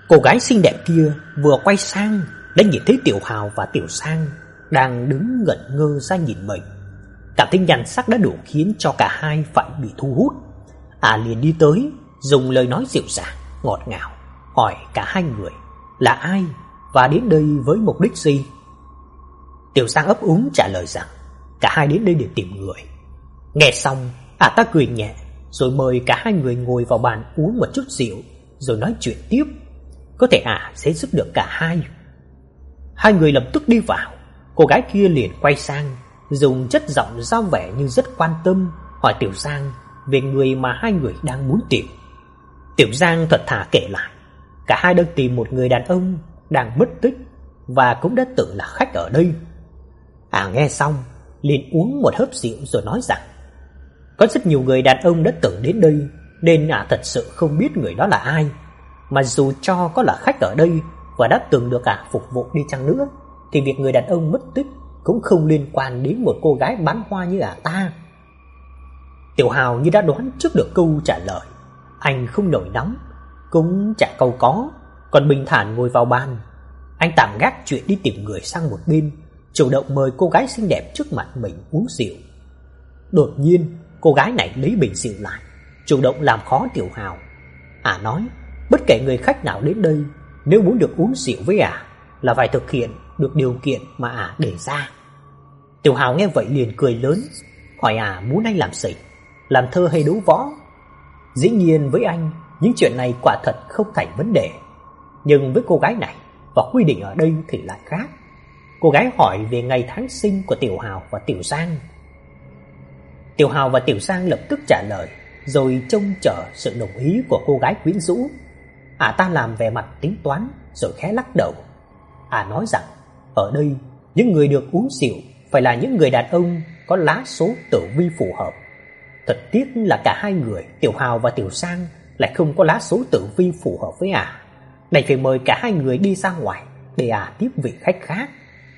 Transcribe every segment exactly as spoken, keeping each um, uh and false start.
Cô gái xinh đẹp kia vừa quay sang đã nhìn thấy Tiểu Hào và Tiểu Sang đang đứng ngẩn ngơ ra nhìn mình. Cảm thấy nhan sắc đã đủ khiến cho cả hai phải bị thu hút. À liền đi tới, dùng lời nói dịu dàng, ngọt ngào hỏi cả hai người là ai và đến đây với mục đích gì. Tiểu Sang ấp úng trả lời rằng cả hai đến đây để tìm người. Nghe xong, à ta cười nhẹ rồi mời cả hai người ngồi vào bàn uống một chút rượu rồi nói chuyện tiếp. Có thể à sẽ giúp được cả hai. Hai người lập tức đi vào. Cô gái kia liền quay sang, dùng chất giọng ra vẻ như rất quan tâm hỏi Tiểu Giang về người mà hai người đang muốn tìm. Tiểu Giang thật thà kể lại, cả hai đang tìm một người đàn ông đang mất tích và cũng đã từng là khách ở đây. À nghe xong, liền uống một hớp rượu rồi nói rằng có rất nhiều người đàn ông đã từng đến đây, nên à thật sự không biết người đó là ai. Mà dù cho có là khách ở đây và đã từng được à phục vụ đi chăng nữa, thì việc người đàn ông mất tích cũng không liên quan đến một cô gái bán hoa như à ta. Tiểu Hào như đã đoán trước được câu trả lời, anh không nổi nóng, cũng chẳng câu có, còn bình thản ngồi vào bàn. Anh tạm gác chuyện đi tìm người sang một bên, chủ động mời cô gái xinh đẹp trước mặt mình uống rượu. Đột nhiên, cô gái này lấy bình rượu lại, chủ động làm khó Tiểu Hào. À nói, bất kể người khách nào đến đây, nếu muốn được uống rượu với à là phải thực hiện được điều kiện mà à đề ra. Tiểu Hào nghe vậy liền cười lớn, hỏi à muốn anh làm gì, làm thơ hay đấu võ. Dĩ nhiên với anh, những chuyện này quả thật không thành vấn đề. Nhưng với cô gái này, và quy định ở đây thì lại khác. Cô gái hỏi về ngày tháng sinh của Tiểu Hào và Tiểu Giang. Tiểu Hào và Tiểu Giang lập tức trả lời, rồi trông chờ sự đồng ý của cô gái quyến rũ. À ta làm vẻ mặt tính toán rồi khẽ lắc đầu. À nói rằng ở đây những người được uống rượu phải là những người đàn ông có lá số tử vi phù hợp. Thật tiếc là cả hai người Tiểu Hào và Tiểu Giang lại không có lá số tử vi phù hợp với à, đành phải mời cả hai người đi ra ngoài để à tiếp vị khách khác.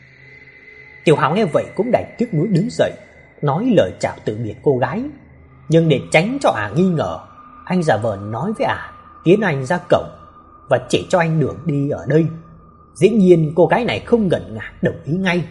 Tiểu Hào nghe vậy cũng đành tiếc nuối đứng dậy, nói lời chào từ biệt cô gái. Nhưng để tránh cho à nghi ngờ, anh giả vờ nói với à tiến anh ra cổng và chỉ cho anh đường đi ở đây. Dĩ nhiên cô gái này không ngần ngại đồng ý ngay.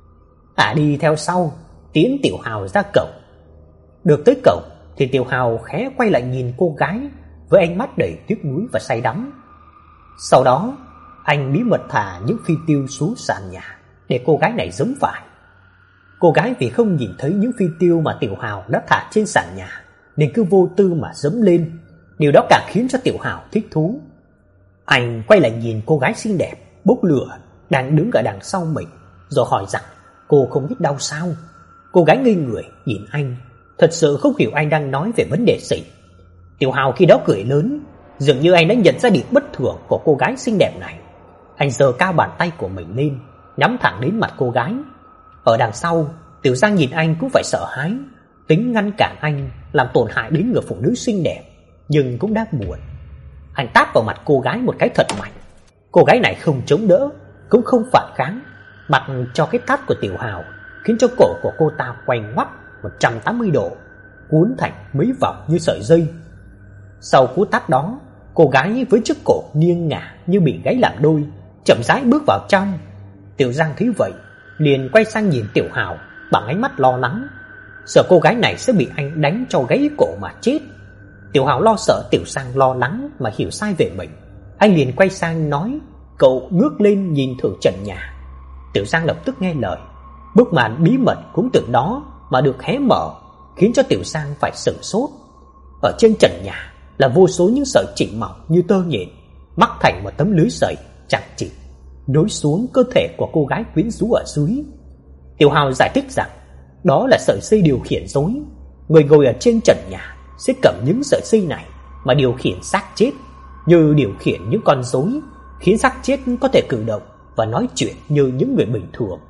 À đi theo sau, tiến Tiểu Hào ra cổng. Được tới cổng thì Tiểu Hào khẽ quay lại nhìn cô gái với ánh mắt đầy tiếc nuối và say đắm. Sau đó, anh bí mật thả những phi tiêu xuống sàn nhà để cô gái này giẫm phải. Cô gái vì không nhìn thấy những phi tiêu mà Tiểu Hào đã thả trên sàn nhà nên cứ vô tư mà giẫm lên. Điều đó càng khiến cho Tiểu Hào thích thú. Anh quay lại nhìn cô gái xinh đẹp bốc lửa đang đứng ở đằng sau mình, rồi hỏi rằng cô không biết đau sao. Cô gái ngây người nhìn anh, thật sự không hiểu anh đang nói về vấn đề gì. Tiểu Hào khi đó cười lớn, dường như anh đã nhận ra điểm bất thường của cô gái xinh đẹp này. Anh giơ cao bàn tay của mình lên, nhắm thẳng đến mặt cô gái. Ở đằng sau, Tiểu Giang nhìn anh cũng phải sợ hãi, tính ngăn cản anh làm tổn hại đến người phụ nữ xinh đẹp, nhưng cũng đã muộn. Anh tát vào mặt cô gái một cái thật mạnh. Cô gái này không chống đỡ, cũng không phản kháng, mặc cho cái tát của Tiểu Hào khiến cho cổ của cô ta quay ngoắt một trăm tám mươi độ, cuốn thành mấy vòng như sợi dây. Sau cú tát đó, cô gái với chiếc cổ nghiêng ngả như bị gãy làm đôi, chậm rãi bước vào trong. Tiểu Giang thấy vậy, liền quay sang nhìn Tiểu Hào bằng ánh mắt lo lắng, sợ cô gái này sẽ bị anh đánh cho gãy cổ mà chết. Tiểu Hào lo sợ Tiểu Giang lo lắng mà hiểu sai về mình, anh liền quay sang nói, cậu ngước lên nhìn thử trần nhà. Tiểu Giang lập tức nghe lời, bức màn bí mật cũng từ đó mà được hé mở, khiến cho Tiểu Giang phải sửng sốt. Ở trên trần nhà là vô số những sợi chỉ mỏng như tơ nhện, mắc thành một tấm lưới sợi chằng chịt nối xuống cơ thể của cô gái quyến rũ ở dưới. Tiểu Hào giải thích rằng đó là sợi dây điều khiển rối. Người ngồi ở trên trần nhà sẽ cầm những sợi dây này mà điều khiển xác chết, như điều khiển những con rối, khiến xác chết có thể cử động và nói chuyện như những người bình thường.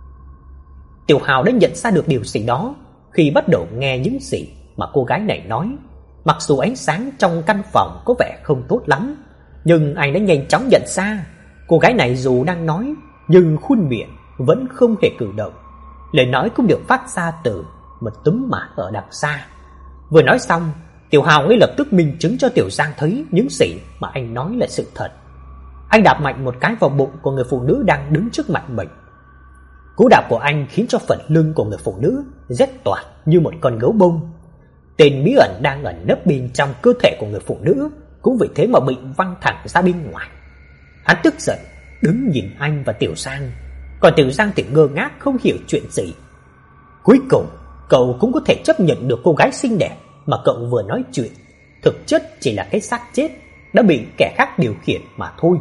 Tiểu Hào đã nhận ra được điều gì đó khi bắt đầu nghe những gì mà cô gái này nói. Mặc dù ánh sáng trong căn phòng có vẻ không tốt lắm, nhưng anh đã nhanh chóng nhận ra cô gái này dù đang nói nhưng khuôn miệng vẫn không hề cử động. Lời nói cũng được phát ra từ một tấm màn ở đằng xa. Vừa nói xong, Tiểu Hào ngay lập tức minh chứng cho Tiểu Giang thấy những gì mà anh nói là sự thật. Anh đạp mạnh một cái vào bụng của người phụ nữ đang đứng trước mặt mình. Cú đạp của anh khiến cho phần lưng của người phụ nữ rét toạc như một con gấu bông. Tên bí ẩn đang ẩn nấp bên trong cơ thể của người phụ nữ cũng vì thế mà bị văng thẳng ra bên ngoài. Hắn tức giận đứng nhìn anh và Tiểu Sang, còn Tiểu Giang thì ngơ ngác không hiểu chuyện gì. Cuối cùng, cậu cũng có thể chấp nhận được cô gái xinh đẹp mà cậu vừa nói chuyện thực chất chỉ là cái xác chết đã bị kẻ khác điều khiển mà thôi.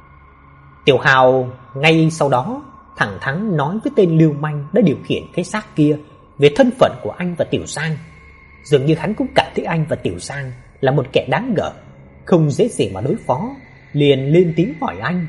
Tiểu Hào ngay sau đó thẳng thắn nói với tên lưu manh đã điều khiển cái xác kia về thân phận của anh và Tiểu Sang. Dường như hắn cũng cảm thấy anh và Tiểu Sang là một kẻ đáng ngờ, không dễ gì mà đối phó, liền lên tiếng hỏi anh: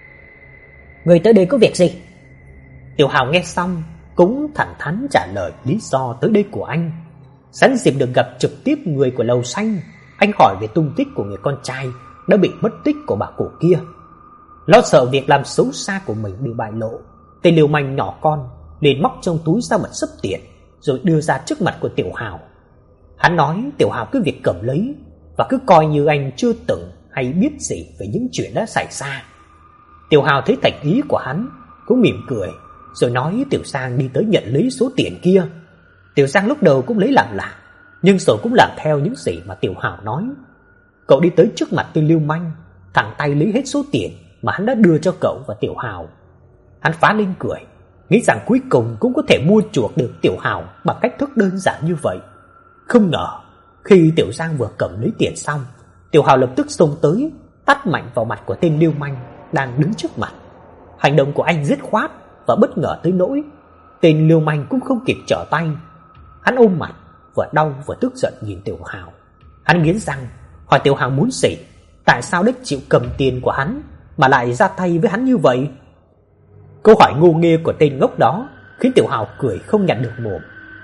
"Người tới đây có việc gì?" Tiểu Hào nghe xong cũng thẳng thắn trả lời lý do tới đây của anh. Sẵn dịp được gặp trực tiếp người của Lầu Xanh, anh hỏi về tung tích của người con trai đã bị mất tích của bà cụ kia. Lo sợ việc làm xấu xa của mình bị bại lộ, tên lưu manh nhỏ con liền móc trong túi ra một xấp tiền rồi đưa ra trước mặt của Tiểu Hào. Hắn nói Tiểu Hào cứ việc cầm lấy và cứ coi như anh chưa từng hay biết gì về những chuyện đã xảy ra. Tiểu Hào thấy thành ý của hắn cũng mỉm cười rồi nói Tiểu Sang đi tới nhận lấy số tiền kia. Tiểu Sang lúc đầu cũng lấy làm lạ, nhưng rồi cũng làm theo những gì mà Tiểu Hào nói. Cậu đi tới trước mặt tên lưu manh, thẳng tay lấy hết số tiền mà hắn đã đưa cho cậu và Tiểu Hào. Hắn phá lên cười, nghĩ rằng cuối cùng cũng có thể mua chuộc được Tiểu Hào bằng cách thức đơn giản như vậy. Không ngờ khi Tiểu Giang vừa cầm lấy tiền xong, Tiểu Hào lập tức xông tới tát mạnh vào mặt của tên lưu manh đang đứng trước mặt. Hành động của anh dứt khoát và bất ngờ tới nỗi tên lưu manh cũng không kịp trở tay. Hắn ôm mặt, vừa đau vừa tức giận nhìn Tiểu Hào. Hắn nghiến răng hỏi Tiểu Hào muốn gì, tại sao đích chịu cầm tiền của hắn mà lại ra tay với hắn như vậy. Câu hỏi ngu nghê của tên ngốc đó khiến Tiểu Hào cười không nhặt được mồm.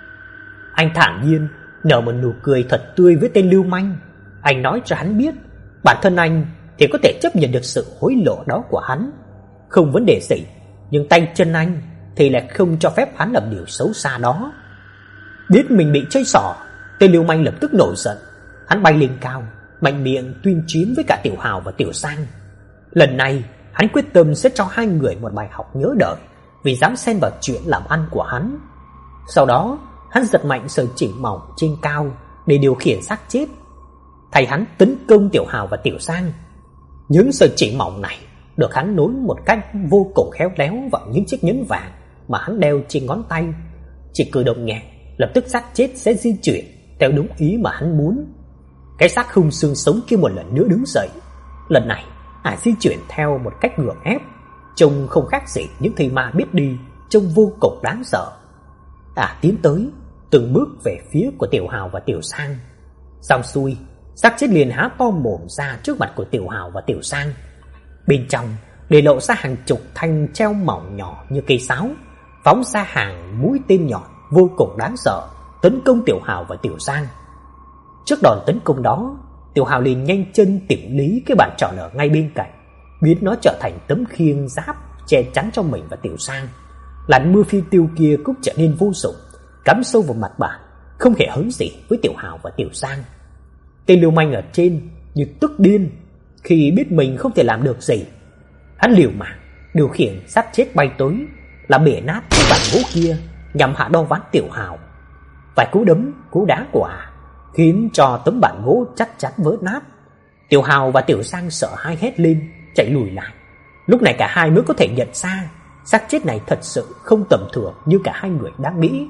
Anh thản nhiên nở một nụ cười thật tươi với tên lưu manh. Anh nói cho hắn biết bản thân anh thì có thể chấp nhận được sự hối lộ đó của hắn, không vấn đề gì, nhưng tay chân anh thì lại không cho phép hắn làm điều xấu xa đó. Biết mình bị chơi xỏ, tên lưu manh lập tức nổi giận. Hắn bay lên cao, mạnh miệng tuyên chiến với cả Tiểu Hào và Tiểu Sang. Lần này hắn quyết tâm sẽ cho hai người một bài học nhớ đời vì dám xen vào chuyện làm ăn của hắn. Sau đó hắn giật mạnh sợi chỉ mỏng trên cao để điều khiển xác chết, thay hắn tấn công Tiểu Hào và Tiểu Sang. Những sợi chỉ mỏng này được hắn nối một cách vô cùng khéo léo vào những chiếc nhẫn vàng mà hắn đeo trên ngón tay. Chỉ cử động nhẹ, lập tức xác chết sẽ di chuyển theo đúng ý mà hắn muốn. Cái xác không xương sống kia một lần nữa đứng dậy. Lần này ả di chuyển theo một cách ngược ép, trông không khác gì những thây ma biết đi, trông vô cùng đáng sợ. Ả tiến tới từng bước về phía của Tiểu Hào và Tiểu Sang. Xong xuôi, xác chết liền há to mồm ra trước mặt của Tiểu Hào và Tiểu Sang. Bên trong để lộ ra hàng chục thanh treo mỏng nhỏ như cây sáo, phóng ra hàng mũi tên nhọn vô cùng đáng sợ tấn công Tiểu Hào và Tiểu Sang. Trước đòn tấn công đó, Tiểu Hào liền nhanh chân tìm lý cái bàn tròn ở ngay bên cạnh, biến nó trở thành tấm khiên giáp che chắn cho mình và Tiểu Sang. Làn mưa phi tiêu kia cũng trở nên vô dụng, cắm sâu vào mặt bàn, không hề hấn gì với Tiểu Hào và Tiểu Sang. Tên lưu manh ở trên như tức điên khi biết mình không thể làm được gì. Hắn liều mạng điều khiển xác chết bay tới, làm bể nát cái bàn gỗ kia nhằm hạ đo ván Tiểu Hào. Vài cú đấm, cú đá của ả khiến cho tấm bàn gỗ chắc chắn vỡ nát. Tiểu Hào và Tiểu Sang sợ hãi hét lên, chạy lùi lại. Lúc này cả hai mới có thể nhận ra xác chết này thật sự không tầm thường như cả hai người đang nghĩ.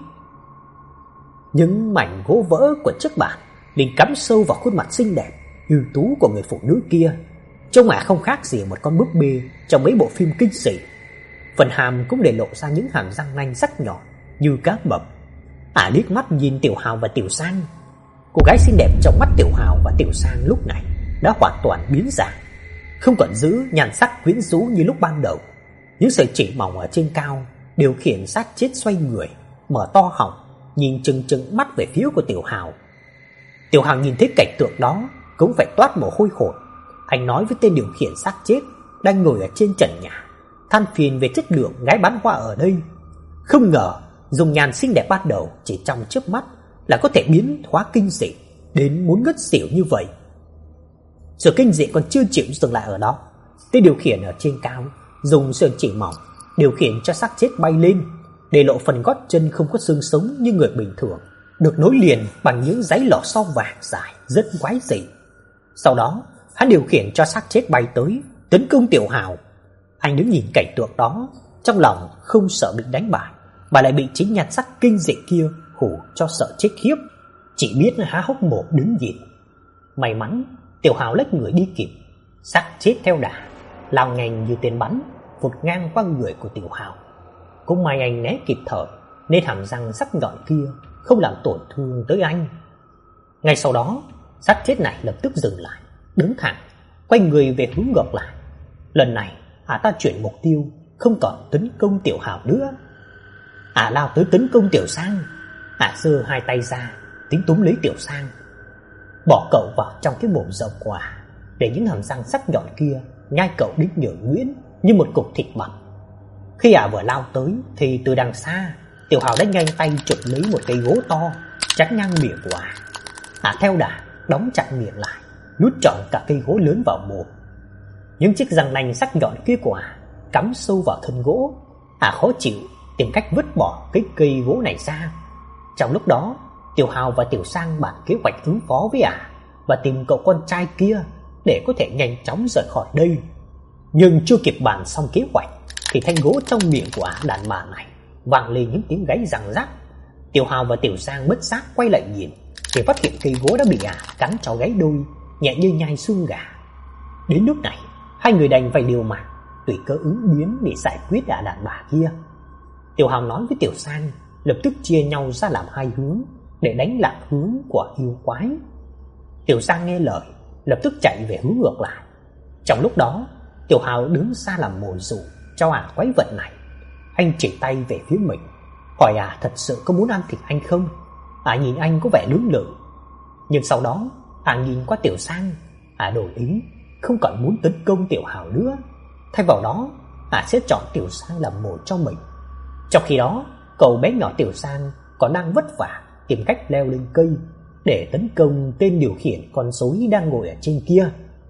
Những mảnh gỗ vỡ của chiếc bàn liền cắm sâu vào khuôn mặt xinh đẹp ưu tú của người phụ nữ kia, trông ả không khác gì một con búp bê trong mấy bộ phim kinh dị. Phần hàm cũng để lộ ra những hàm răng nanh sắc nhọn như cá mập. Ả liếc mắt nhìn Tiểu Hào và Tiểu Sang. Cô gái xinh đẹp trong mắt Tiểu Hào và Tiểu Sang lúc này đã hoàn toàn biến dạng, không còn giữ nhan sắc quyến rũ như lúc ban đầu. Những sợi chỉ mỏng ở trên cao điều khiển xác chết xoay người, mở to họng, nhìn chừng chừng mắt về phía của Tiểu Hào. Tiểu Hào nhìn thấy cảnh tượng đó cũng phải toát mồ hôi hột. Anh nói với tên điều khiển xác chết đang ngồi ở trên trần nhà, than phiền về chất lượng gái bán hoa ở đây. Không ngờ dùng nhàn xinh đẹp ban đầu chỉ trong chớp mắt là có thể biến hóa kinh dị đến muốn ngất xỉu như vậy. Sự kinh dị còn chưa chịu dừng lại ở đó. Tên điều khiển ở trên cao dùng sợi chỉ mỏng điều khiển cho xác chết bay lên, để lộ phần gót chân không có xương sống như người bình thường, được nối liền bằng những dãy lò xo vàng dài rất quái dị. Sau đó, hắn điều khiển cho xác chết bay tới tấn công Tiểu Hào. Anh đứng nhìn cảnh tượng đó, trong lòng không sợ bị đánh bại, mà lại bị chính nhan sắc kinh dị kia hù cho sợ chết khiếp, chỉ biết há hốc mồm đứng nhìn. May mắn Tiểu Hào lách người đi kịp, xác chết theo đà lao nhanh như tên bắn vụt ngang qua người của Tiểu Hào. Cũng may anh né kịp thời nên hàm răng sắc nhọn kia không làm tổn thương tới anh. Ngay sau đó, xác chết này lập tức dừng lại, đứng thẳng, quay người về hướng ngược lại. Lần này, ả ta chuyển mục tiêu, không còn tấn công Tiểu Hào nữa. Ả lao tới tấn công Tiểu Sang. Ả giơ hai tay ra, tính túm lấy Tiểu Sang, bỏ cậu vào trong cái mồm rộng của ả, để những hàm răng sắc nhọn kia nhai cậu đến nhuyễn nhuyễn như một cục thịt bằm. Khi ả vừa lao tới thì từ đằng xa, Tiểu Hào đã nhanh tay chụp lấy một cây gỗ to chắn ngang miệng của ả. Ả theo đà đóng chặt miệng lại, nuốt trọn cả cây gỗ lớn vào mồm. Những chiếc răng nanh sắc nhọn kia của ả cắm sâu vào thân gỗ. Ả khó chịu tìm cách vứt bỏ cái cây gỗ này ra. Trong lúc đó, Tiểu Hào và Tiểu Sang bàn kế hoạch ứng phó với ả và tìm cậu con trai kia để có thể nhanh chóng rời khỏi đây. Nhưng chưa kịp bàn xong kế hoạch thì thanh gỗ trong miệng của ả đàn bà này vang lên những tiếng gáy răng rắc. Tiểu Hào và Tiểu Sang bất giác quay lại nhìn thì phát hiện cây gỗ đã bị ả cắn cho gãy đôi, nhẹ như nhai xương gà. Đến lúc này, hai người đành phải liều mạng tùy cơ ứng biến để giải quyết ả đàn bà kia. Tiểu Hào nói với Tiểu Sang lập tức chia nhau ra làm hai hướng để đánh lạc hướng của yêu quái. Tiểu Sang nghe lời, lập tức chạy về hướng ngược lại. Trong lúc đó, Tiểu Hào đứng xa làm mồi dụ cho ả quái vật này. Anh chỉ tay về phía mình, hỏi ả thật sự có muốn ăn thịt anh không. Ả nhìn anh có vẻ lưỡng lự, nhưng sau đó ả nhìn qua Tiểu Sang, ả đổi ý, không còn muốn tấn công Tiểu Hào nữa. Thay vào đó, ả sẽ chọn Tiểu Sang làm mồi cho mình. Trong khi đó, cậu bé nhỏ Tiểu Sang còn đang vất vả tìm cách leo lên cây để tấn công tên điều khiển con rối đang ngồi ở trên kia.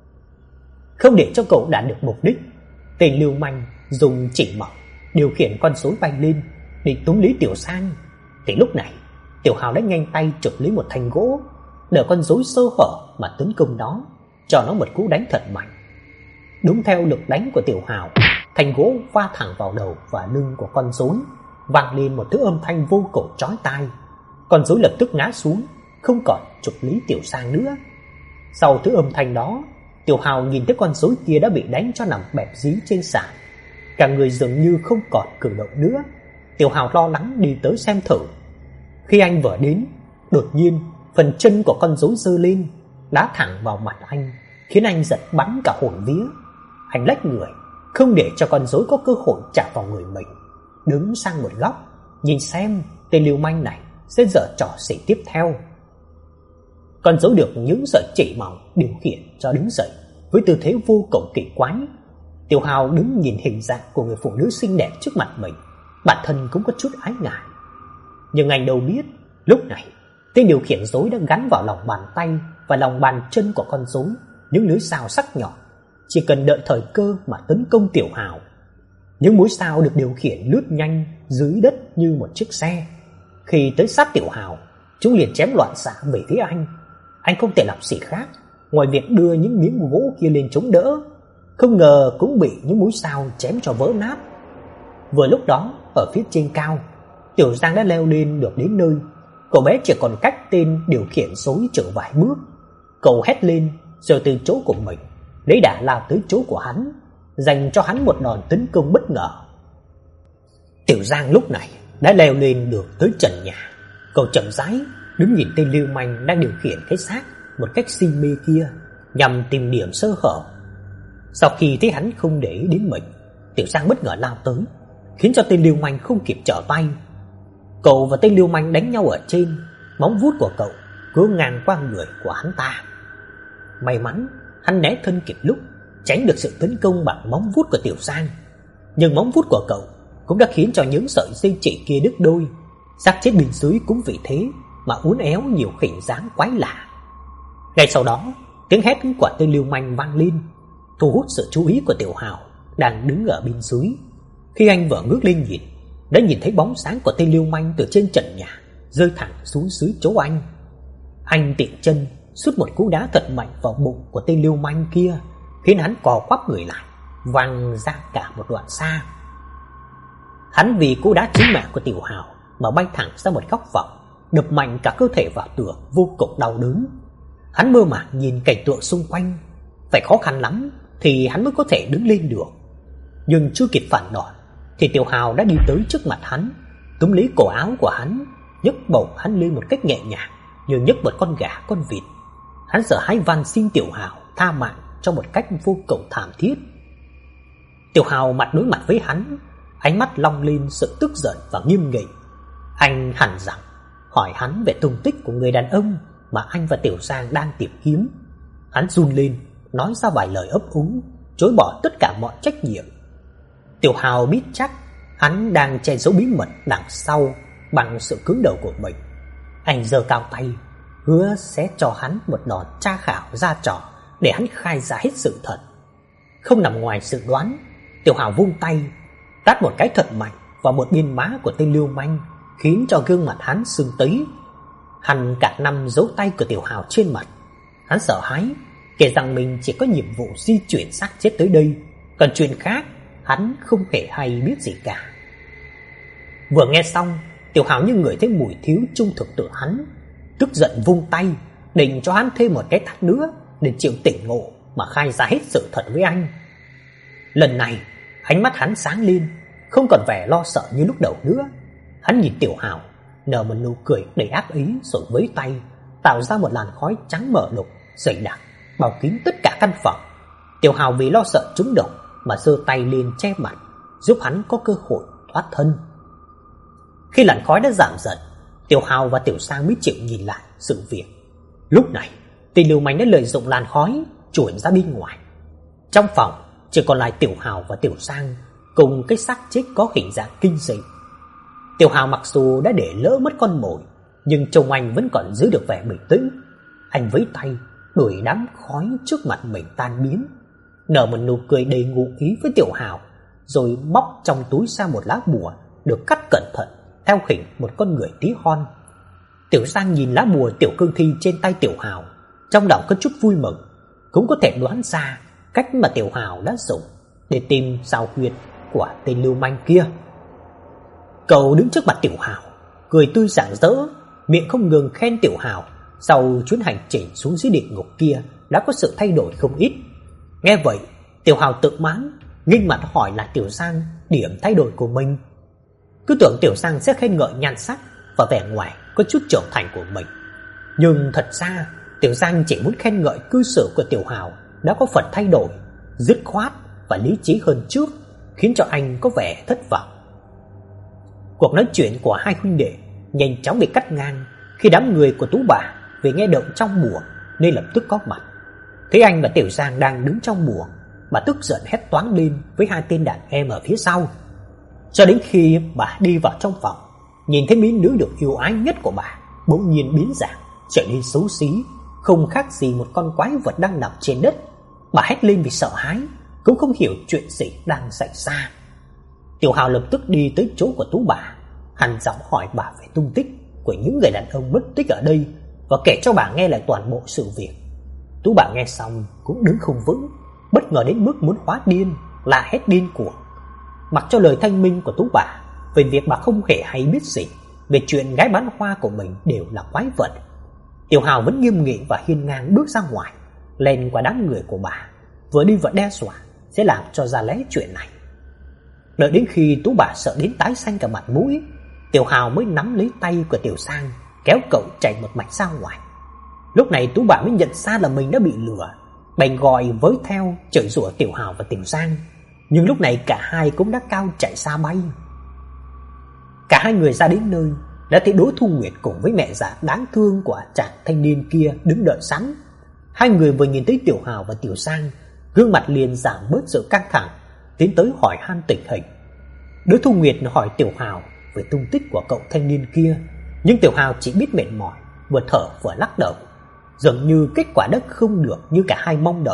Không để cho cậu đạt được mục đích, tên lưu manh dùng chỉ mỏng điều khiển con rối bay lên để túm lấy Tiểu Sang. Thì lúc này, Tiểu Hào đã nhanh tay chụp lấy một thanh gỗ, đỡ con rối sơ hở mà tấn công nó, cho nó một cú đánh thật mạnh. Đúng theo lực đánh của Tiểu Hào, thanh gỗ va thẳng vào đầu và lưng của con rối, vang lên một thứ âm thanh vô cùng chói tai. Con rối lập tức ngã xuống, không còn chụp lấy Tiểu Sang nữa. Sau thứ âm thanh đó, Tiểu Hào nhìn thấy con rối kia đã bị đánh cho nằm bẹp dí trên sàn, cả người dường như không còn cử động nữa. Tiểu Hào lo lắng đi tới xem thử. Khi anh vừa đến, đột nhiên phần chân của con rối giơ lên, đá thẳng vào mặt anh, khiến anh giật bắn cả hồn vía. Anh lách người, không để cho con rối có cơ hội chạm vào người mình, đứng sang một góc, nhìn xem tên lưu manh này sẽ giở trò gì tiếp theo. Con rối được những sợi chỉ mỏng điều khiển cho đứng dậy với tư thế vô cùng kỳ quái. Tiểu Hào đứng nhìn hình dạng của người phụ nữ xinh đẹp trước mặt mình, bản thân cũng có chút ái ngại. Nhưng anh đâu biết, lúc này tên điều khiển rối đã gắn vào lòng bàn tay và lòng bàn chân của con rối những lưỡi dao sắc nhọn, chỉ cần đợi thời cơ mà tấn công Tiểu Hào. Những mũi dao được điều khiển lướt nhanh dưới đất như một chiếc xe. Khi tới sát Tiểu Hào, chúng liền chém loạn xạ về phía anh. Anh không thể làm gì khác ngoài việc đưa những miếng gỗ kia lên chống đỡ, không ngờ cũng bị những mũi dao chém cho vỡ nát. Vừa lúc đó, ở phía trên cao, Tiểu Giang đã leo lên được đến nơi. Cậu bé chỉ còn cách tên điều khiển rối chừng vài bước. Cậu hét lên rồi từ chỗ của mình lấy đà lao tới chỗ của hắn, dành cho hắn một đòn tấn công bất ngờ. Tiểu Giang lúc này đã leo lên được tới trần nhà. Cậu chậm rãi đứng nhìn tên lưu manh đang điều khiển cái xác một cách si mê kia, nhằm tìm điểm sơ hở. Sau khi thấy hắn không để ý đến mình, Tiểu Giang bất ngờ lao tới, khiến cho tên lưu manh không kịp trở tay. Cậu và tên lưu manh đánh nhau ở trên, móng vuốt của cậu cứa ngang qua người của hắn ta. May mắn hắn né thân kịp lúc, tránh được sự tấn công bằng móng vuốt của Tiểu Giang. Nhưng móng vuốt của cậu cũng đã khiến cho những sợi dây chỉ kia đứt đôi. Xác chết bên dưới cũng vì thế mà uốn éo nhiều hình dáng quái lạ. Ngay sau đó, tiếng hét của tên lưu manh vang lên. thu hút sự chú ý của Tiểu Hào đang đứng ở bên dưới. Khi anh vừa ngước lên nhìn, đã nhìn thấy bóng sáng của tên lưu manh từ trên trần nhà rơi thẳng xuống dưới chỗ anh. Anh tiện chân sút một cú đá thật mạnh vào bụng của tên lưu manh kia, khiến hắn cò quắp người lại, văng ra cả một đoạn xa. Hắn vì cú đá chí mạng của Tiểu Hào mà bay thẳng ra một góc phòng, đập mạnh cả cơ thể vào tường, vô cùng đau đớn. Hắn mơ màng nhìn cảnh tượng xung quanh, phải khó khăn lắm thì hắn mới có thể đứng lên được. Nhưng chưa kịp phản đòn thì Tiểu Hào đã đi tới trước mặt hắn, túm lấy cổ áo của hắn, nhấc bổng hắn lên một cách nhẹ nhàng như nhấc một con gà con vịt. Hắn sợ hãi van xin Tiểu Hào tha mạng trong một cách vô cùng thảm thiết. Tiểu Hào mặt đối mặt với hắn, ánh mắt long lên sự tức giận và nghiêm nghị. Anh hằn giọng hỏi hắn về tung tích của người đàn ông mà anh và Tiểu Giang đang tìm kiếm. Hắn run lên, nói ra vài lời ấp úng, chối bỏ tất cả mọi trách nhiệm. Tiểu Hào biết chắc hắn đang che giấu bí mật đằng sau bằng sự cứng đầu của mình. Anh giơ cao tay, hứa sẽ cho hắn một đòn tra khảo ra trò để hắn khai ra hết sự thật. Không nằm ngoài dự đoán, Tiểu Hào vung tay tát một cái thật mạnh vào một bên má của tên lưu manh, khiến cho gương mặt hắn sưng tấy. Hằn cả năm dấu tay của Tiểu Hào trên mặt. Hắn sợ hãi, kể rằng mình chỉ có nhiệm vụ di chuyển xác chết tới đây, còn chuyện khác hắn không hề hay biết gì cả. Vừa nghe xong, Tiểu Hào như người thấy mùi thiếu trung thực từ hắn, tức giận vung tay định cho hắn thêm một cái tát nữa để chịu tỉnh ngộ mà khai ra hết sự thật với anh. Lần này ánh mắt hắn sáng lên, không còn vẻ lo sợ như lúc đầu nữa. Hắn nhìn Tiểu Hào, nở một nụ cười đầy ác ý rồi với tay tạo ra một làn khói trắng mờ đục dày đặc bao kín tất cả căn phòng. Tiểu Hào vì lo sợ trúng độc mà giơ tay lên che mặt, giúp hắn có cơ hội thoát thân. Khi làn khói đã giảm dần, Tiểu Hào và Tiểu Sang mới chịu nhìn lại sự việc. Lúc này, tên lưu manh đã lợi dụng làn khói chuồn ra bên ngoài. Trong phòng chỉ còn lại Tiểu Hào và Tiểu Sang cùng cái xác chết có hình dạng kinh dị. Tiểu Hào mặc dù đã để lỡ mất con mồi, nhưng trông anh vẫn còn giữ được vẻ bình tĩnh. Anh với tay đuổi đám khói trước mặt mình tan biến, nở một nụ cười đầy ngụ ý với Tiểu Hào, rồi móc trong túi ra một lá bùa được cắt cẩn thận theo hình một con người tí hon. Tiểu Giang nhìn lá bùa tiểu cương thi trên tay Tiểu Hào, trong lòng có chút vui mừng, cũng có thể đoán ra cách mà Tiểu Hào đã dùng để tìm sao huyệt của tên lưu manh kia. Cậu đứng trước mặt Tiểu Hào, cười tươi rạng rỡ, miệng không ngừng khen Tiểu Hào sau chuyến hành trình xuống dưới địa ngục kia đã có sự thay đổi không ít. Nghe vậy, Tiểu Hào tự mãn, nghênh mặt hỏi là Tiểu Giang điểm thay đổi của mình. Cứ tưởng Tiểu Giang sẽ khen ngợi nhan sắc và vẻ ngoài có chút trưởng thành của mình, nhưng thật ra Tiểu Giang chỉ muốn khen ngợi cư xử của Tiểu Hào đã có phần thay đổi, dứt khoát và lý trí hơn trước, khiến cho anh có vẻ thất vọng. Cuộc nói chuyện của hai huynh đệ nhanh chóng bị cắt ngang khi đám người của Tú Bà vì nghe động trong buồng nên lập tức có mặt. Thấy anh và Tiểu Giang đang đứng trong buồng, bà tức giận hét toáng lên với hai tên đàn em ở phía sau. Cho đến khi bà đi vào trong phòng, nhìn thấy mỹ nữ được yêu ái nhất của bà bỗng nhiên biến dạng, trở nên xấu xí, không khác gì một con quái vật đang nằm trên đất. Bà hét lên vì sợ hãi, cũng không hiểu chuyện gì đang xảy ra. Tiểu Hào lập tức đi tới chỗ của Tú Bà, hằn giọng hỏi bà về tung tích của những người đàn ông mất tích ở đây và kể cho bà nghe lại toàn bộ sự việc. Tú Bà nghe xong cũng đứng không vững, bất ngờ đến mức muốn hóa điên, la hét điên cuồng. Mặc cho lời thanh minh của Tú Bà về việc bà không hề hay biết gì về chuyện gái bán hoa của mình đều là quái vật, Tiểu Hào vẫn nghiêm nghị và hiên ngang bước ra ngoài, len qua đám người của bà, vừa đi vừa đe dọa sẽ làm cho ra lẽ chuyện này. Đợi đến khi Tú Bà sợ đến tái xanh cả mặt mũi, Tiểu Hào mới nắm lấy tay của Tiểu Sang kéo cậu chạy một mạch ra ngoài. Lúc này Tú Bà mới nhận ra là mình đã bị lừa, bèn gọi với theo chửi rủa Tiểu Hào và Tiểu Sang, nhưng lúc này cả hai cũng đã cao chạy xa bay. Cả hai người ra đến nơi đã thấy Đỗ Thu Nguyệt cùng với mẹ già đáng thương của chàng thanh niên kia đứng đợi sẵn. Hai người vừa nhìn thấy Tiểu Hào và Tiểu Sang, gương mặt liền giảm bớt sự căng thẳng, tiến tới hỏi han tình hình. Đỗ Thu Nguyệt hỏi Tiểu Hào về tung tích của cậu thanh niên kia, nhưng Tiểu Hào chỉ biết mệt mỏi, vừa thở vừa lắc đầu, dường như kết quả đã không được như cả hai mong đợi.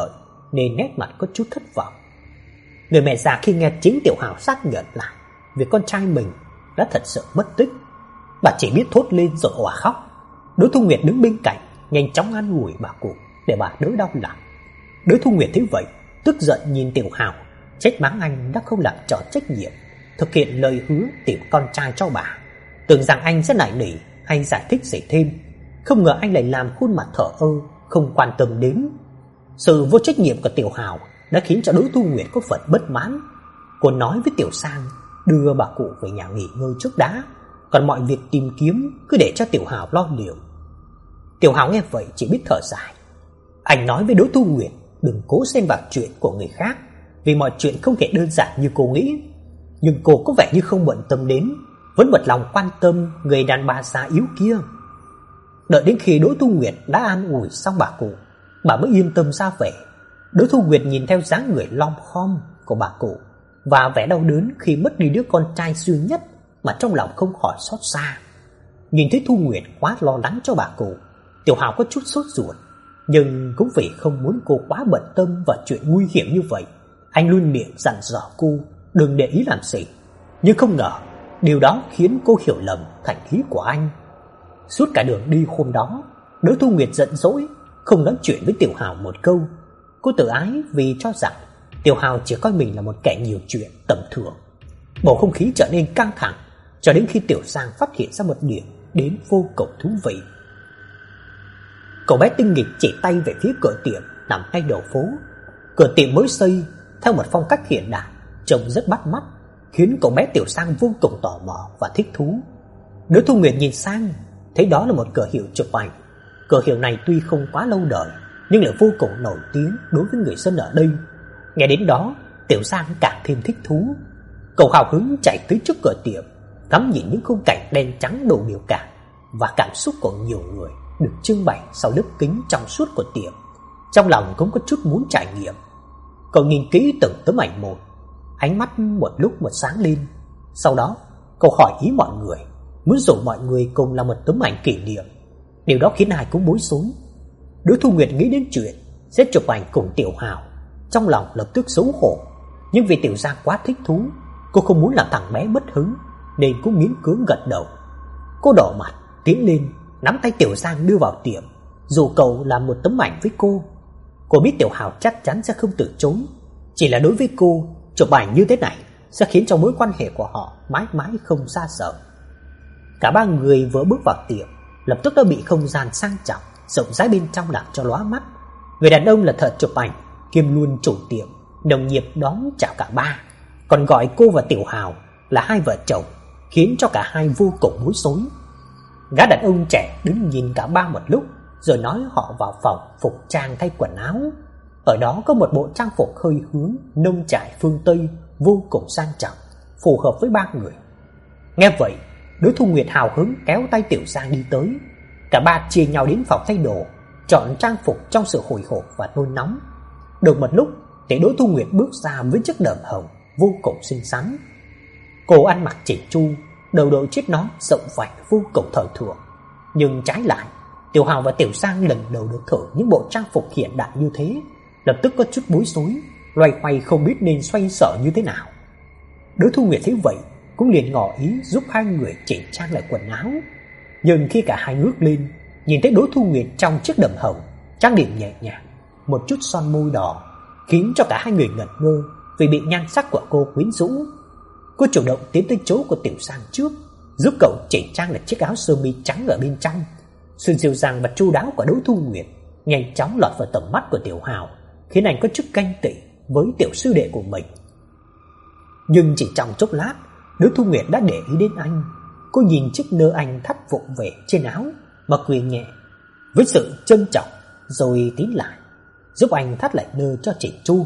nên nét mặt có chút thất vọng. Người mẹ già khi nghe chính Tiểu Hào xác nhận lại việc con trai mình đã thật sự mất tích, bà chỉ biết thốt lên rồi òa khóc. Đỗ Thu Nguyệt đứng bên cạnh nhanh chóng an ủi bà cụ để bà đỡ đau lòng. Đỗ Thu Nguyệt thấy vậy, tức giận nhìn Tiểu Hào, trách mắng anh đã không làm tròn trách nhiệm thực hiện lời hứa tìm con trai cho bà, tưởng rằng anh sẽ nài nỉ hay giải thích gì thêm, không ngờ anh lại làm khuôn mặt thờ ơ, không quan tâm đến. Sự vô trách nhiệm của Tiểu Hào đã khiến cho Đỗ Thu Nguyệt có phần bất mãn. Cô nói với Tiểu Sang đưa bà cụ về nhà nghỉ ngơi trước đã, còn mọi việc tìm kiếm cứ để cho Tiểu Hào lo liệu. Tiểu Hào nghe vậy chỉ biết thở dài. Anh nói với Đỗ Thu Nguyệt đừng cố xen vào chuyện của người khác, vì mọi chuyện không thể đơn giản như cô nghĩ. Nhưng cô có vẻ như không bận tâm đến, vẫn một lòng quan tâm người đàn bà già yếu kia. Đợi đến khi Đỗ Thu Nguyệt đã an ủi xong bà cụ, bà mới yên tâm ra về. Đỗ Thu Nguyệt nhìn theo dáng người lom khom của bà cụ và vẻ đau đớn khi mất đi đứa con trai duy nhất mà trong lòng không khỏi xót xa. Nhìn thấy Thu Nguyệt quá lo lắng cho bà cụ, Tiểu Hào có chút sốt ruột, nhưng cũng vì không muốn cô quá bận tâm vào chuyện nguy hiểm như vậy, anh luôn miệng dặn dò cô đừng để ý làm gì. Nhưng không ngờ điều đó khiến cô hiểu lầm thành ý của anh. Suốt cả đường đi hôm đó, Đỗ Thu Nguyệt giận dỗi, không nói chuyện với Tiểu Hào một câu. Cô tự ái vì cho rằng Tiểu Hào chỉ coi mình là một kẻ nhiều chuyện tầm thường. Bầu không khí trở nên căng thẳng cho đến khi Tiểu Sang phát hiện ra một điểm đến vô cùng thú vị. Cậu bé tinh nghịch chỉ tay về phía cửa tiệm nằm ngay đầu phố. Cửa tiệm mới xây theo một phong cách hiện đại, trông rất bắt mắt, khiến cậu bé Tiểu Sang vô cùng tò mò và thích thú. Đỗ Thu Nguyệt nhìn sang, thấy đó là một cửa hiệu chụp ảnh. Cửa hiệu này tuy không quá lâu đời, nhưng lại vô cùng nổi tiếng đối với người dân ở đây. Nghe đến đó, Tiểu Sang càng thêm thích thú. Cậu hào hứng chạy tới trước cửa tiệm, ngắm nhìn những khung cảnh đen trắng đủ biểu cảm và cảm xúc của nhiều người được trưng bày sau lớp kính trong suốt của tiệm. Trong lòng cũng có chút muốn trải nghiệm. Cậu nhìn kỹ từng tấm ảnh một, ánh mắt một lúc một sáng lên. Sau đó, cậu hỏi ý mọi người, muốn rủ mọi người cùng làm một tấm ảnh kỷ niệm. Điều đó khiến ai cũng bối rối. Đỗ Thu Nguyệt nghĩ đến chuyện sẽ chụp ảnh cùng Tiểu Hào, trong lòng lập tức xấu hổ. Nhưng vì Tiểu Giang quá thích thú, cô không muốn làm thằng bé mất hứng, nên cũng miễn cưỡng gật đầu. Cô đỏ mặt tiến lên, nắm tay Tiểu Giang đưa vào tiệm, dù cậu làm một tấm ảnh với cô. Cô biết Tiểu Hào chắc chắn sẽ không từ chối, chỉ là đối với cô, chụp ảnh như thế này sẽ khiến cho mối quan hệ của họ mãi mãi không xa rời. Cả ba người vừa bước vào tiệm, lập tức đã bị không gian sang trọng rộng rãi bên trong làm cho lóa mắt. Người đàn ông là thợ chụp ảnh kiêm luôn chủ tiệm nồng nhiệt đón chào cả ba, còn gọi cô và Tiểu Hào là hai vợ chồng, khiến cho cả hai vô cùng bối rối. Gã đàn ông trẻ đứng nhìn cả ba một lúc, rồi nói họ vào phòng phục trang thay quần áo. Ở đó có một bộ trang phục hơi hướng nông trại phương Tây vô cùng sang trọng, phù hợp với ba người. Nghe vậy, Đỗ Thu Nguyệt hào hứng kéo tay Tiểu Giang đi tới. Cả ba chia nhau đến phòng thay đồ, chọn trang phục trong sự hồi hộp và nôn nóng. Được một lúc thì Đỗ Thu Nguyệt bước ra với chiếc đầm hồng vô cùng xinh xắn. Cô ăn mặc chỉnh chu, đầu đội chiếc nón rộng vành vô cùng thời thượng. Nhưng trái lại, Tiểu Hào và Tiểu Giang lần đầu được thử những bộ trang phục hiện đại như thế, lập tức có chút bối rối, loay hoay không biết nên xoay sở như thế nào. Đỗ Thu Nguyệt thấy vậy cũng liền ngỏ ý giúp hai người chỉnh trang lại quần áo. Nhưng khi cả hai ngước lên, nhìn thấy Đỗ Thu Nguyệt trong chiếc đầm hồng, trang điểm nhẹ nhàng, một chút son môi đỏ, khiến cho cả hai người ngẩn ngơ vì bị nhan sắc của cô quyến rũ. Cô chủ động tiến tới chỗ của Tiểu Giang trước, giúp cậu chỉnh trang lại chiếc áo sơ mi trắng ở bên trong. Sự dịu dàng và chu đáo của Đỗ Thu Nguyệt nhanh chóng lọt vào tầm mắt của Tiểu Hào, khiến anh có chút ganh tị với tiểu sư đệ của mình. Nhưng chỉ trong chốc lát, Đỗ Thu Nguyệt đã để ý đến anh. Cô nhìn chiếc nơ anh thắt vụng về trên áo mà cười nhẹ với sự trân trọng, rồi tiến lại giúp anh thắt lại nơ cho chỉnh chu.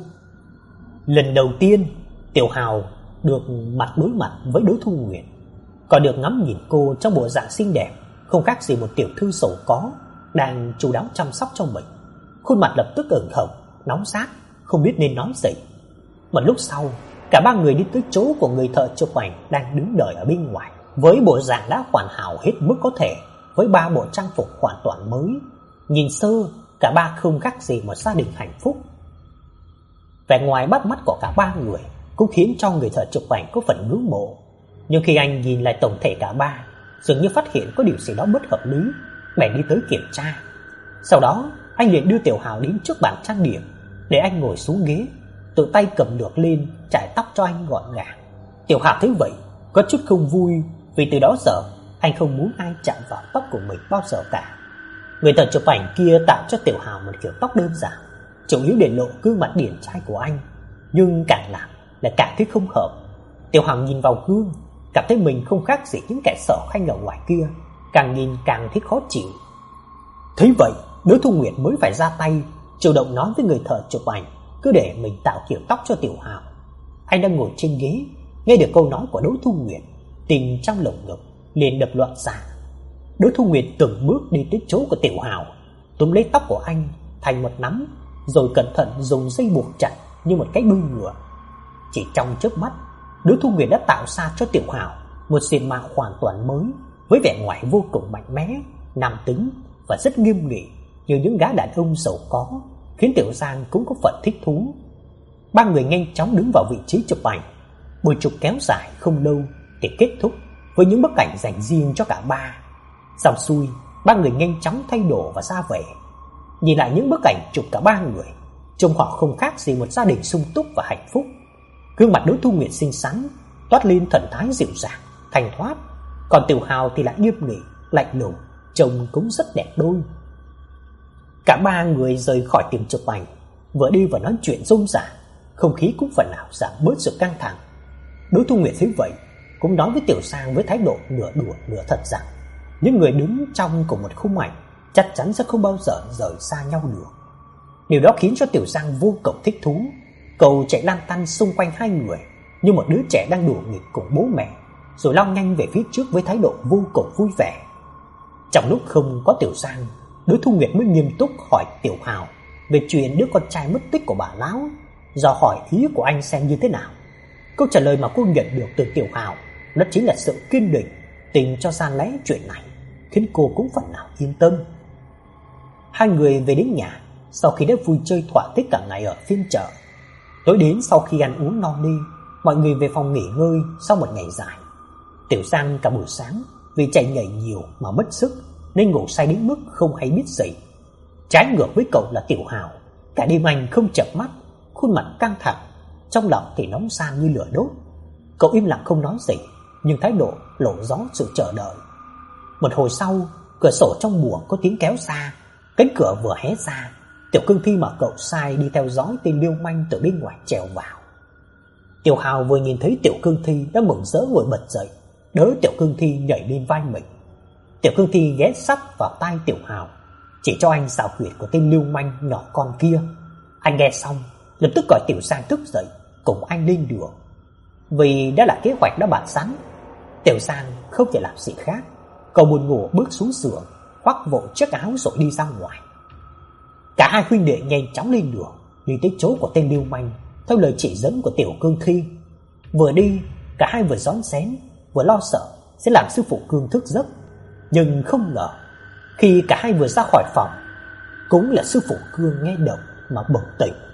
Lần đầu tiên Tiểu Hào được mặt đối mặt với Đỗ Thu Nguyệt, còn được ngắm nhìn cô trong bộ dạng xinh đẹp, không khác gì một tiểu thư giàu có đang chu đáo chăm sóc cho mình. Khuôn mặt lập tức ửng hồng, nóng rát, không biết nên nói gì. Một lúc sau, cả ba người đi tới chỗ của người thợ chụp ảnh đang đứng đợi ở bên ngoài, với bộ dạng đã hoàn hảo hết mức có thể, với ba bộ trang phục hoàn toàn mới. Nhìn sơ, cả ba không khác gì một gia đình hạnh phúc. Vẻ ngoài bắt mắt của cả ba người cũng khiến cho người thợ chụp ảnh có phần ngưỡng mộ. Nhưng khi anh nhìn lại tổng thể cả ba, dường như phát hiện có điều gì đó bất hợp lý, bèn đi tới kiểm tra. Sau đó, anh liền đưa Tiểu Hào đến trước bàn trang điểm, để anh ngồi xuống ghế, tự tay cầm lược lên chải tóc cho anh gọn gàng. Tiểu Hào thấy vậy, có chút không vui, vì từ đó giờ anh không muốn ai chạm vào tóc của mình bao giờ cả. Người thợ chụp ảnh kia tạo cho Tiểu Hào một kiểu tóc đơn giản, chủ yếu để lộ gương mặt điển trai của anh, nhưng càng làm là càng thấy không hợp. Tiểu Hào nhìn vào gương, cảm thấy mình không khác gì những kẻ sở khanh ở ngoài kia, càng nhìn càng thấy khó chịu. Thấy vậy, Đỗ Thu Nguyệt mới phải ra tay, chủ động nói với người thợ chụp ảnh cứ để mình tạo kiểu tóc cho Tiểu Hào. Anh đang ngồi trên ghế, nghe được câu nói của Đỗ Thu Nguyệt, tim trong lồng ngực liền đập loạn xạ. Đỗ Thu Nguyệt từng bước đi tới chỗ của Tiểu Hào, túm lấy tóc của anh thành một nắm, rồi cẩn thận dùng dây buộc chặt như một cái đuôi ngựa. Chỉ trong chớp mắt, Đỗ Thu Nguyệt đã tạo ra cho Tiểu Hào một diện mạo hoàn toàn mới, với vẻ ngoài vô cùng mạnh mẽ, nam tính và rất nghiêm nghị như những gã đàn ông giàu có, khiến Tiểu Giang cũng có phần thích thú. Ba người nhanh chóng đứng vào vị trí chụp ảnh. Buổi chụp kéo dài không lâu thì kết thúc với những bức ảnh dành riêng cho cả ba. Xong xuôi, ba người nhanh chóng thay đồ và ra về. Nhìn lại những bức ảnh chụp cả ba người, trông họ không khác gì một gia đình sung túc và hạnh phúc. Gương mặt Đỗ Thu Nguyệt xinh xắn, toát lên thần thái dịu dàng, thanh thoát, còn Tiểu Hào thì lại nghiêm nghị, lạnh lùng, trông cũng rất đẹp đôi. Cả ba người rời khỏi tiệm chụp ảnh, vừa đi vừa nói chuyện rôm rả, không khí cũng phần nào giảm bớt sự căng thẳng. Đỗ Thu Nguyệt thấy vậy, cũng nói với Tiểu Giang với thái độ nửa đùa nửa thật rằng những người đứng trong cùng một khung ảnh chắc chắn sẽ không bao giờ rời xa nhau được. Điều đó khiến cho Tiểu Giang vô cùng thích thú. Cậu chạy lăn tăn xung quanh hai người như một đứa trẻ đang đùa nghịch cùng bố mẹ, rồi lao nhanh về phía trước với thái độ vô cùng vui vẻ. Trong lúc không có Tiểu Giang, Đỗ Thu Nguyệt mới nghiêm túc hỏi Tiểu Hào về chuyện đứa con trai mất tích của bà lão, do hỏi ý của anh xem như thế nào. Câu trả lời mà cô nhận được từ Tiểu Hào đó chính là sự kiên định tìm cho ra lẽ chuyện này, khiến cô cũng phần nào yên tâm. Hai người về đến nhà sau khi đã vui chơi thỏa thích cả ngày ở phiên chợ. Tối đến sau khi ăn uống no nê, mọi người về phòng nghỉ ngơi sau một ngày dài. Tiểu Giang cả buổi sáng vì chạy nhảy nhiều mà mất sức nên ngủ say đến mức không hay biết gì. Trái ngược với cậu là Tiểu Hào, cả đêm anh không chợp mắt, khuôn mặt căng thẳng, trong lòng thì nóng san như lửa đốt. Cậu im lặng không nói gì, nhưng thái độ lộ rõ sự chờ đợi. Một hồi sau, cửa sổ trong buồng có tiếng kéo ra, cánh cửa vừa hé ra, Tiểu Cương Thi mà cậu sai đi theo dõi tên liêu manh từ bên ngoài trèo vào. Tiểu Hào vừa nhìn thấy Tiểu Cương Thi đã mừng rỡ ngồi bật dậy, đỡ Tiểu Cương Thi nhảy lên vai mình. Tiểu Cương Thi ghé sát vào tai Tiểu Hào, chỉ cho anh xảo quyệt của tên liêu manh nhỏ con kia. Anh nghe xong, lập tức gọi Tiểu Giang thức dậy, cùng anh lên đường. Vì đã là kế hoạch đã bàn sẵn, Tiểu Giang không thể làm gì khác, cậu buồn ngủ bước xuống giường, khoác vội chiếc áo rồi đi ra ngoài. Cả hai huynh đệ nhanh chóng lên đường, đi tới chỗ của tên liêu manh theo lời chỉ dẫn của Tiểu Cương Thi. Vừa đi, cả hai vừa rón rén, vừa lo sợ sẽ làm sư phụ Cương thức giấc. Nhưng không ngờ, khi cả hai vừa ra khỏi phòng, cũng là sư phụ Cương nghe động mà bừng tỉnh.